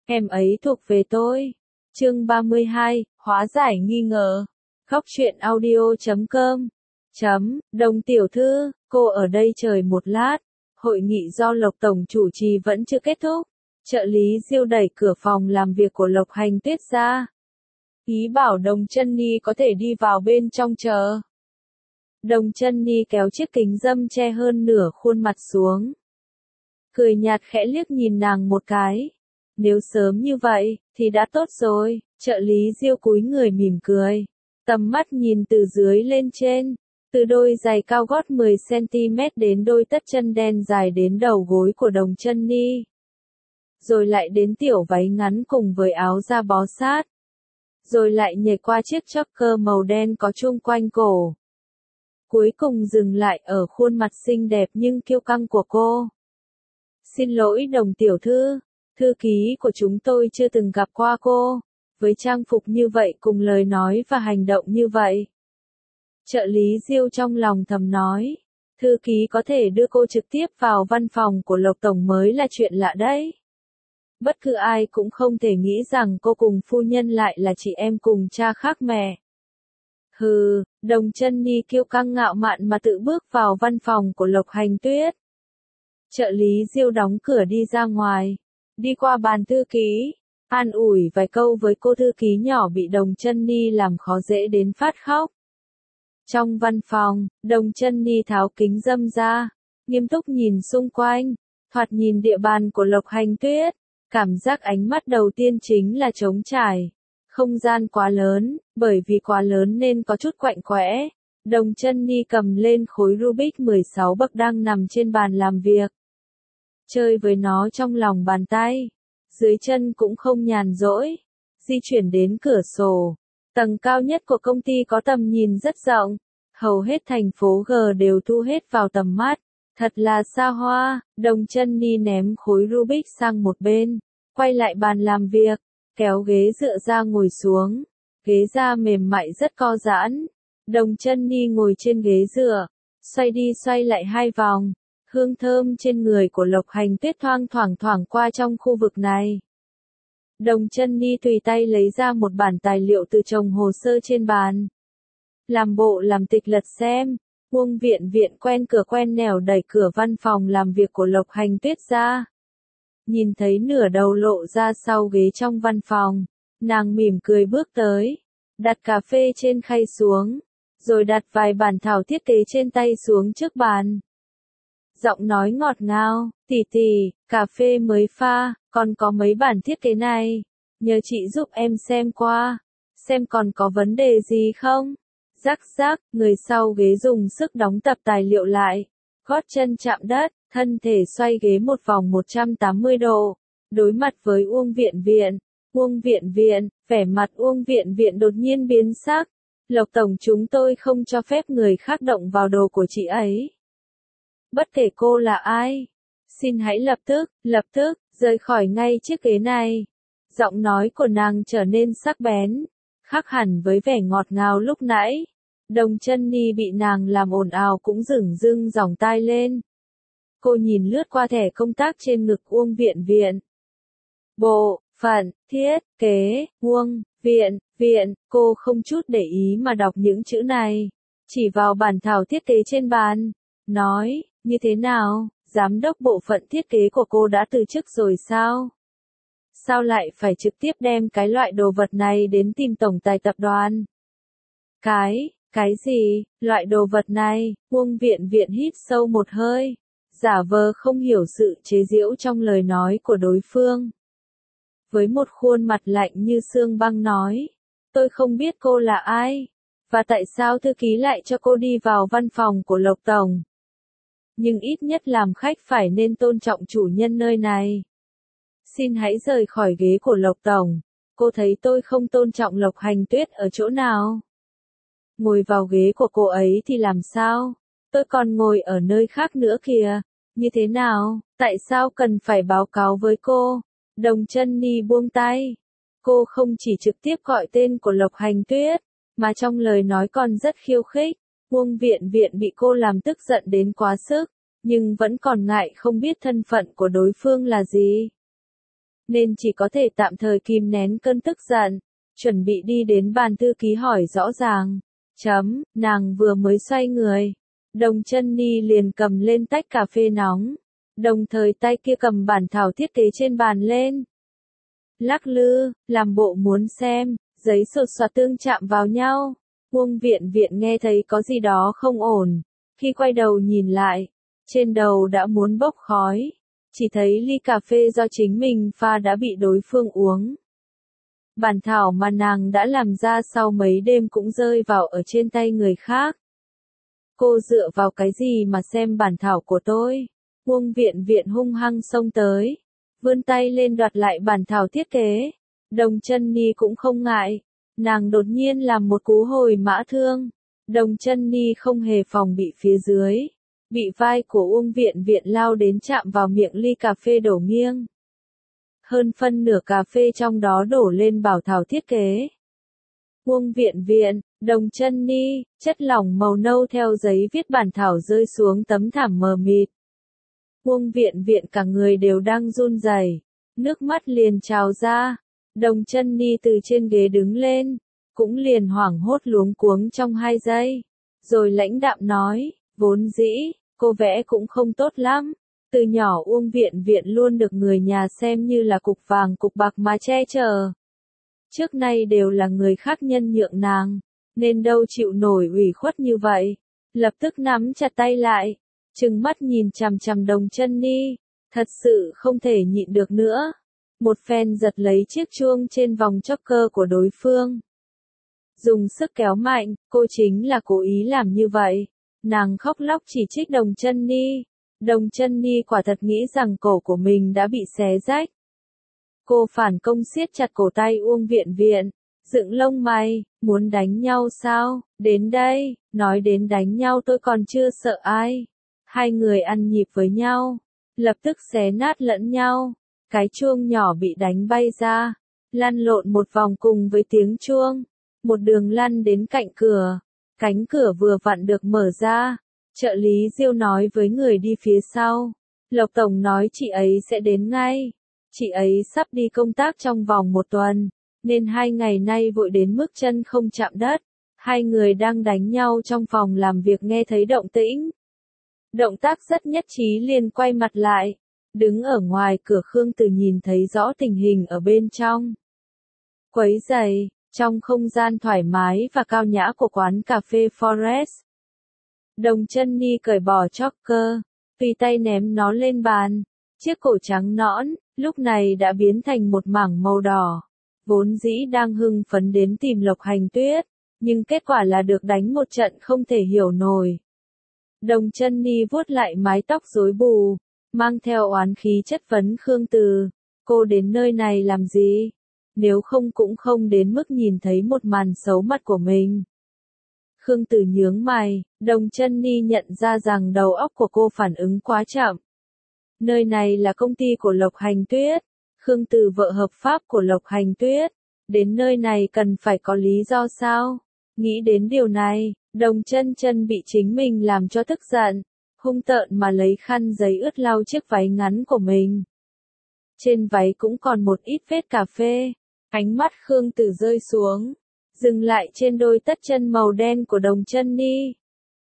Em ấy thuộc về tôi. Chương 32, hóa giải nghi ngờ. Khóc chuyện audio.com. Đồng tiểu thư, cô ở đây chờ một lát. Hội nghị do Lộc Tổng chủ trì vẫn chưa kết thúc. Trợ lý Diêu đẩy cửa phòng làm việc của Lộc Hành Tuyết ra. Ý bảo Đồng Chân Ni có thể đi vào bên trong chờ. Đồng Chân Ni kéo chiếc kính râm che hơn nửa khuôn mặt xuống. Cười nhạt khẽ liếc nhìn nàng một cái. Nếu sớm như vậy, thì đã tốt rồi. Trợ lý Diêu cúi người mỉm cười. Tầm mắt nhìn từ dưới lên trên. Từ đôi giày cao gót 10cm đến đôi tất chân đen dài đến đầu gối của Đồng Chân Ni. Rồi lại đến tiểu váy ngắn cùng với áo da bó sát. Rồi lại nhảy qua chiếc choker màu đen có chung quanh cổ. Cuối cùng dừng lại ở khuôn mặt xinh đẹp nhưng kiêu căng của cô. Xin lỗi Đồng tiểu thư, thư ký của chúng tôi chưa từng gặp qua cô, với trang phục như vậy cùng lời nói và hành động như vậy. Trợ lý Diêu trong lòng thầm nói, thư ký có thể đưa cô trực tiếp vào văn phòng của Lộc Tổng mới là chuyện lạ đấy. Bất cứ ai cũng không thể nghĩ rằng cô cùng phu nhân lại là chị em cùng cha khác mẹ. Hừ, Đồng Chân Ni kiêu căng ngạo mạn mà tự bước vào văn phòng của Lộc Hành Tuyết. Trợ lý Diêu đóng cửa đi ra ngoài, đi qua bàn thư ký, an ủi vài câu với cô thư ký nhỏ bị Đồng Chân Ni làm khó dễ đến phát khóc. Trong văn phòng, Đồng Chân Ni tháo kính râm ra, nghiêm túc nhìn xung quanh, thoạt nhìn địa bàn của Lộc Hành Tuyết, cảm giác ánh mắt đầu tiên chính là trống trải. Không gian quá lớn, bởi vì quá lớn nên có chút quạnh quẽ. Đồng Chân Ni cầm lên khối Rubik 16 bậc đang nằm trên bàn làm việc. Chơi với nó trong lòng bàn tay. Dưới chân cũng không nhàn rỗi. Di chuyển đến cửa sổ. Tầng cao nhất của công ty có tầm nhìn rất rộng. Hầu hết thành phố G đều thu hết vào tầm mắt. Thật là xa hoa. Đồng Chân Ni ném khối Rubik sang một bên. Quay lại bàn làm việc. Kéo ghế dựa ra ngồi xuống. Ghế da mềm mại rất co giãn. Đồng Chân Ni ngồi trên ghế dựa. Xoay đi xoay lại 2 vòng. Hương thơm trên người của Lộc Hành Tuyết thoảng qua trong khu vực này. Đồng Chân Ni tùy tay lấy ra một bản tài liệu từ chồng hồ sơ trên bàn. Làm bộ làm tịch lật xem. Uông Viện Viện quen cửa quen nẻo đẩy cửa văn phòng làm việc của Lộc Hành Tuyết ra. Nhìn thấy nửa đầu lộ ra sau ghế trong văn phòng, nàng mỉm cười bước tới, đặt cà phê trên khay xuống, rồi đặt vài bản thảo thiết kế trên tay xuống trước bàn. Giọng nói ngọt ngào, tỷ tỷ, cà phê mới pha, còn có mấy bản thiết kế này, nhờ chị giúp em xem qua, xem còn có vấn đề gì không. Rắc rắc, người sau ghế dùng sức đóng tập tài liệu lại, gót chân chạm đất. Thân thể xoay ghế một vòng 180 độ, đối mặt với Uông Viện Viện. Uông Viện Viện, vẻ mặt Uông Viện Viện đột nhiên biến sắc. Lộc Tổng chúng tôi không cho phép người khác động vào đồ của chị ấy. Bất kể cô là ai, xin hãy lập tức, rời khỏi ngay chiếc ghế này. Giọng nói của nàng trở nên sắc bén, khác hẳn với vẻ ngọt ngào lúc nãy. Đồng Chân Ni bị nàng làm ồn ào cũng dửng dưng dòng tai lên. Cô nhìn lướt qua thẻ công tác trên ngực Uông Viện Viện. Bộ, phận, thiết, kế, Uông, Viện, cô không chút để ý mà đọc những chữ này. Chỉ vào bản thảo thiết kế trên bàn. Nói, như thế nào, giám đốc bộ phận thiết kế của cô đã từ chức rồi sao? Sao lại phải trực tiếp đem cái loại đồ vật này đến tìm tổng tài tập đoàn? Cái gì, loại đồ vật này? Uông Viện Viện hít sâu một hơi. Giả vờ không hiểu sự chế giễu trong lời nói của đối phương. Với một khuôn mặt lạnh như xương băng nói, tôi không biết cô là ai, và tại sao thư ký lại cho cô đi vào văn phòng của Lộc Tổng. Nhưng ít nhất làm khách phải nên tôn trọng chủ nhân nơi này. Xin hãy rời khỏi ghế của Lộc Tổng, cô thấy tôi không tôn trọng Lộc Hành Tuyết ở chỗ nào? Ngồi vào ghế của cô ấy thì làm sao? Tôi còn ngồi ở nơi khác nữa kìa. Như thế nào, tại sao cần phải báo cáo với cô? Đồng Chân Ni buông tay. Cô không chỉ trực tiếp gọi tên của Lộc Hành Tuyết, mà trong lời nói còn rất khiêu khích. Uông Viện Viện bị cô làm tức giận đến quá sức, nhưng vẫn còn ngại không biết thân phận của đối phương là gì. nên chỉ có thể tạm thời kìm nén cơn tức giận, chuẩn bị đi đến bàn thư ký hỏi rõ ràng. Nàng vừa mới xoay người, Đồng Chân Ni liền cầm lên tách cà phê nóng, đồng thời tay kia cầm bản thảo thiết kế trên bàn lên. Lắc lư, làm bộ muốn xem, giấy sột soạt tương chạm vào nhau. Uông Viện Viện nghe thấy có gì đó không ổn, khi quay đầu nhìn lại, trên đầu đã muốn bốc khói, chỉ thấy ly cà phê do chính mình pha đã bị đối phương uống. Bản thảo mà nàng đã làm ra sau mấy đêm cũng rơi vào ở trên tay người khác. Cô dựa vào cái gì mà xem bản thảo của tôi? Uông Viện Viện hung hăng xông tới, vươn tay lên đoạt lại bản thảo thiết kế. Đồng Chân Ni cũng không ngại, nàng đột nhiên làm một cú hồi mã thương. Đồng Chân Ni không hề phòng bị phía dưới, bị vai của Uông Viện Viện lao đến chạm vào miệng ly cà phê đổ nghiêng. Hơn phân nửa cà phê trong đó đổ lên bảo thảo thiết kế. Uông Viện Viện, Đồng Chân Ni, chất lỏng màu nâu theo giấy viết bản thảo rơi xuống tấm thảm mờ mịt. Uông Viện Viện cả người đều đang run rẩy, nước mắt liền trào ra. Đồng Chân Ni từ trên ghế đứng lên, cũng liền hoảng hốt luống cuống trong 2 giây, rồi lãnh đạm nói, vốn dĩ, cô vẽ cũng không tốt lắm. Từ nhỏ Uông Viện Viện luôn được người nhà xem như là cục vàng cục bạc mà che chở. Trước nay đều là người khác nhân nhượng nàng, nên đâu chịu nổi ủy khuất như vậy. Lập tức nắm chặt tay lại, trừng mắt nhìn chằm chằm Đồng Chân Ni, thật sự không thể nhịn được nữa. Một phen giật lấy chiếc chuông trên vòng choker của đối phương. Dùng sức kéo mạnh, cô chính là cố ý làm như vậy. Nàng khóc lóc chỉ trích Đồng Chân Ni. Đồng Chân Ni quả thật nghĩ rằng cổ của mình đã bị xé rách. Cô phản công siết chặt cổ tay Uông Viện Viện, dựng lông mày, muốn đánh nhau sao? Đến đây, nói đến đánh nhau tôi còn chưa sợ ai. Hai người ăn nhịp với nhau, lập tức xé nát lẫn nhau. Cái chuông nhỏ bị đánh bay ra, lăn lộn một vòng cùng với tiếng chuông, một đường lăn đến cạnh cửa. Cánh cửa vừa vặn được mở ra. Trợ lý Diêu nói với người đi phía sau. Lộc Tổng nói chị ấy sẽ đến ngay. Chị ấy sắp đi công tác trong vòng 1 tuần, nên 2 ngày nay vội đến mức chân không chạm đất. Hai người đang đánh nhau trong phòng làm việc nghe thấy động tĩnh. Động tác rất nhất trí liền quay mặt lại. Đứng ở ngoài cửa Khương Từ nhìn thấy rõ tình hình ở bên trong. Quấy rầy, trong không gian thoải mái và cao nhã của quán cà phê Forest. Đồng Chân Ni cởi bỏ choker, tùy tay ném nó lên bàn. Chiếc cổ trắng nõn, lúc này đã biến thành một mảng màu đỏ. Vốn dĩ đang hưng phấn đến tìm Lộc Hành Tuyết, nhưng kết quả là được đánh một trận không thể hiểu nổi. Đồng Chân Ni vuốt lại mái tóc rối bù, mang theo oán khí chất vấn Khương Từ. Cô đến nơi này làm gì? Nếu không cũng không đến mức nhìn thấy một màn xấu mặt của mình. Khương Từ nhướng mày, Đồng Chân Ni nhận ra rằng đầu óc của cô phản ứng quá chậm. Nơi này là công ty của Lộc Hành Tuyết. Khương Từ vợ hợp pháp của Lộc Hành Tuyết. Đến nơi này cần phải có lý do sao? Nghĩ đến điều này, Đồng Chân Chân bị chính mình làm cho tức giận. Hung tợn mà lấy khăn giấy ướt lau chiếc váy ngắn của mình. Trên váy cũng còn một ít vết cà phê. Ánh mắt Khương Từ rơi xuống, dừng lại trên đôi tất chân màu đen của Đồng Chân Ni.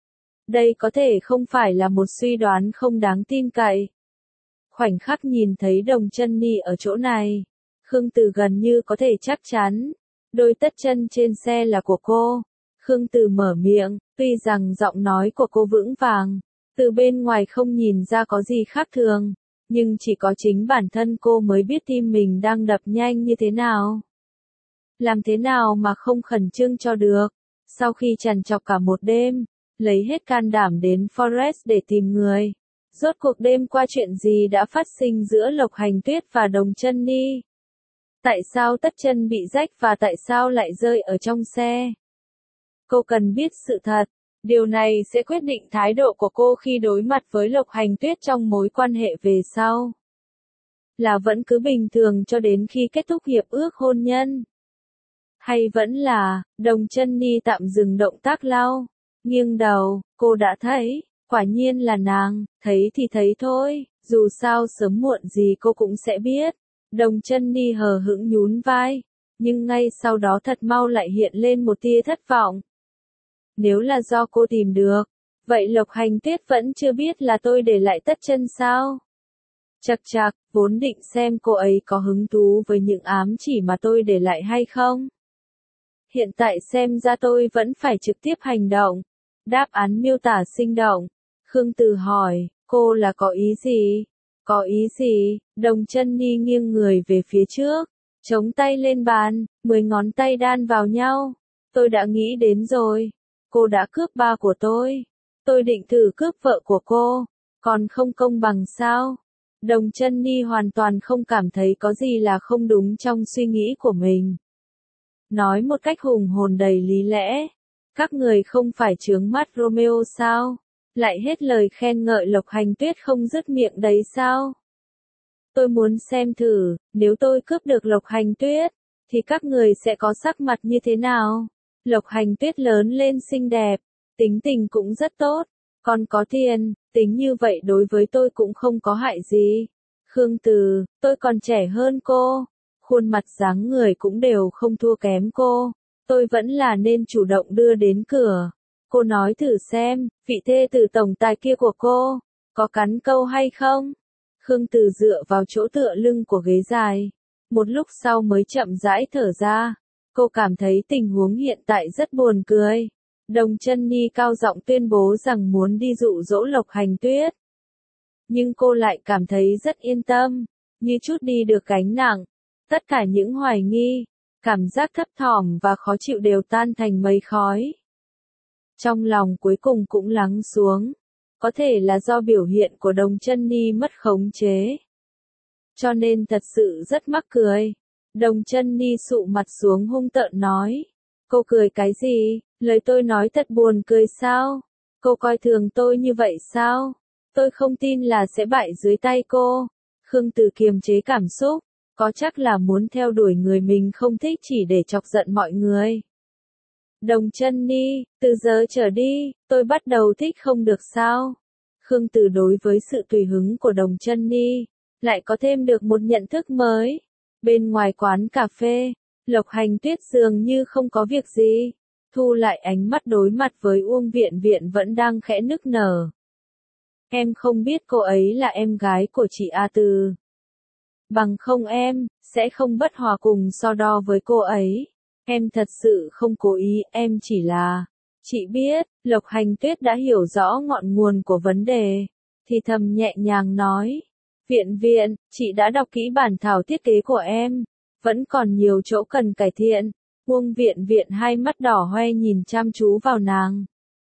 Đây có thể không phải là một suy đoán không đáng tin cậy. Khoảnh khắc nhìn thấy Đồng Chân Ni ở chỗ này, Khương Từ gần như có thể chắc chắn, đôi tất chân trên xe là của cô. Khương Từ mở miệng, tuy rằng giọng nói của cô vững vàng, từ bên ngoài không nhìn ra có gì khác thường, nhưng chỉ có chính bản thân cô mới biết tim mình đang đập nhanh như thế nào. Làm thế nào mà không khẩn trương cho được. Sau khi trằn trọc cả một đêm, lấy hết can đảm đến Forest để tìm người. Rốt cuộc đêm qua chuyện gì đã phát sinh giữa Lộc Hành Tuyết và Đồng Chân Ni? Tại sao tất chân bị rách và tại sao lại rơi ở trong xe? Cô cần biết sự thật. Điều này sẽ quyết định thái độ của cô khi đối mặt với Lộc Hành Tuyết trong mối quan hệ về sau. Là vẫn cứ bình thường cho đến khi kết thúc hiệp ước hôn nhân? Hay vẫn là, Đồng Chân Ni tạm dừng động tác lau, nghiêng đầu, cô đã thấy, quả nhiên là nàng, thấy thì thấy thôi, dù sao sớm muộn gì cô cũng sẽ biết. Đồng Chân Ni hờ hững nhún vai, nhưng ngay sau đó thật mau lại hiện lên một tia thất vọng. Nếu là do cô tìm được, vậy Lộc Hành Tuyết vẫn chưa biết là tôi để lại tất chân sao? Chậc chậc, vốn định xem cô ấy có hứng thú với những ám chỉ mà tôi để lại hay không. Hiện tại xem ra tôi vẫn phải trực tiếp hành động. Đáp án miêu tả sinh động. Khương Từ hỏi, cô là có ý gì? Có ý gì? Đồng Chân Ni nghiêng người về phía trước, chống tay lên bàn, 10 ngón tay đan vào nhau. Tôi đã nghĩ đến rồi. Cô đã cướp ba của tôi. Tôi định thử cướp vợ của cô. Còn không công bằng sao? Đồng Chân Ni hoàn toàn không cảm thấy có gì là không đúng trong suy nghĩ của mình. Nói một cách hùng hồn đầy lý lẽ. Các người không phải chướng mắt Romeo sao? Lại hết lời khen ngợi Lộc Hành Tuyết không dứt miệng đấy sao? Tôi muốn xem thử, nếu tôi cướp được Lộc Hành Tuyết, thì các người sẽ có sắc mặt như thế nào? Lộc Hành Tuyết lớn lên xinh đẹp, tính tình cũng rất tốt, còn có tiền, tính như vậy đối với tôi cũng không có hại gì. Khương Từ, tôi còn trẻ hơn cô, khuôn mặt dáng người cũng đều không thua kém cô, tôi vẫn là nên chủ động đưa đến cửa. Cô nói thử xem, vị thê tử tổng tài kia của cô, có cắn câu hay không? Khương Từ dựa vào chỗ tựa lưng của ghế dài, một lúc sau mới chậm rãi thở ra. Cô cảm thấy tình huống hiện tại rất buồn cười. Đồng Chân Ni cao giọng tuyên bố rằng muốn đi dụ dỗ Lộc Hành Tuyết. Nhưng cô lại cảm thấy rất yên tâm, như chút đi được gánh nặng. Tất cả những hoài nghi, cảm giác thấp thỏm và khó chịu đều tan thành mây khói. Trong lòng cuối cùng cũng lắng xuống. Có thể là do biểu hiện của Đồng Chân Ni mất khống chế. Cho nên thật sự rất mắc cười. Đồng Chân Ni sụ mặt xuống hung tợn nói. Cô cười cái gì? Lời tôi nói thật buồn cười sao? Cô coi thường tôi như vậy sao? Tôi không tin là sẽ bại dưới tay cô. Khương Từ kiềm chế cảm xúc. Có chắc là muốn theo đuổi người mình không thích chỉ để chọc giận mọi người. Đồng Chân Ni, từ giờ trở đi, tôi bắt đầu thích không được sao? Khương Từ đối với sự tùy hứng của Đồng Chân Ni, lại có thêm được một nhận thức mới. Bên ngoài quán cà phê, Lộc Hành Tuyết dường như không có việc gì, thu lại ánh mắt đối mặt với Uông Viện Viện vẫn đang khẽ nức nở. Em không biết cô ấy là em gái của chị A Từ. Bằng không em, sẽ không bất hòa cùng so đo với cô ấy. Em thật sự không cố ý, em chỉ là... Chị biết, Lộc Hành Tuyết đã hiểu rõ ngọn nguồn của vấn đề. Thì thầm nhẹ nhàng nói. Viện Viện, chị đã đọc kỹ bản thảo thiết kế của em. Vẫn còn nhiều chỗ cần cải thiện. Uông Viện Viện hai mắt đỏ hoe nhìn chăm chú vào nàng.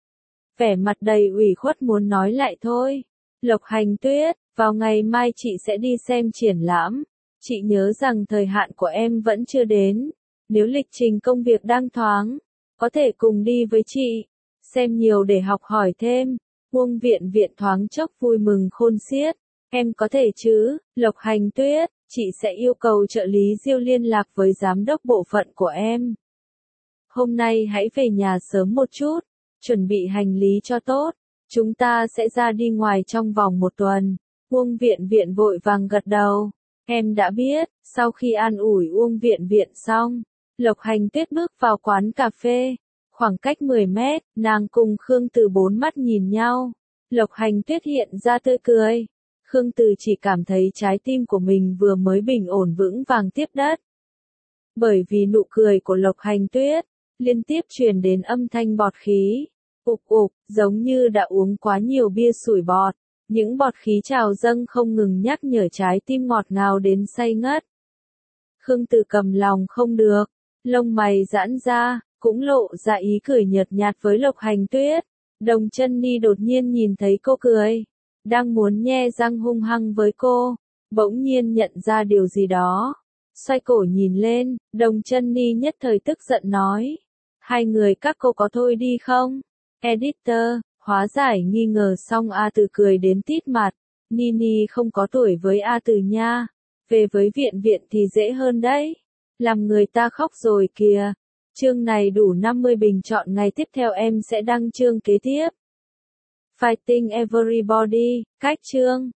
Vẻ mặt đầy ủy khuất muốn nói lại thôi. Lộc Hành Tuyết, vào ngày mai chị sẽ đi xem triển lãm. Chị nhớ rằng thời hạn của em vẫn chưa đến. Nếu lịch trình công việc đang thoáng, có thể cùng đi với chị. Xem nhiều để học hỏi thêm. Uông Viện Viện thoáng chốc vui mừng khôn xiết. Em có thể chứ, Lộc Hành Tuyết, chị sẽ yêu cầu trợ lý Diêu liên lạc với giám đốc bộ phận của em. Hôm nay hãy về nhà sớm một chút, chuẩn bị hành lý cho tốt. Chúng ta sẽ ra đi ngoài trong vòng 1 tuần. Uông Viện Viện vội vàng gật đầu. Em đã biết. Sau khi an ủi Uông Viện Viện xong, Lộc Hành Tuyết bước vào quán cà phê. Khoảng cách 10 mét, nàng cùng Khương Từ bốn mắt nhìn nhau. Lộc Hành Tuyết hiện ra tươi cười. Khương Từ chỉ cảm thấy trái tim của mình vừa mới bình ổn vững vàng tiếp đất. Bởi vì nụ cười của Lộc Hành Tuyết, liên tiếp truyền đến âm thanh bọt khí. Ục ục, giống như đã uống quá nhiều bia sủi bọt. Những bọt khí trào dâng không ngừng nhắc nhở trái tim ngọt ngào đến say ngất. Khương Từ cầm lòng không được, lông mày giãn ra, cũng lộ ra ý cười nhợt nhạt với Lộc Hành Tuyết. Đồng Chân Ni đột nhiên nhìn thấy cô cười, đang muốn nhe răng hung hăng với cô, bỗng nhiên nhận ra điều gì đó. Xoay cổ nhìn lên, Đồng Chân Ni nhất thời tức giận nói. Hai người các cô có thôi đi không? Editor, hóa giải nghi ngờ xong A Từ cười đến tít mặt. Nini không có tuổi với A Từ nha. Về với Viện Viện thì dễ hơn đấy. Làm người ta khóc rồi kìa. Chương này đủ 50 bình chọn, ngày tiếp theo em sẽ đăng chương kế tiếp. Fighting Everybody, cách chương.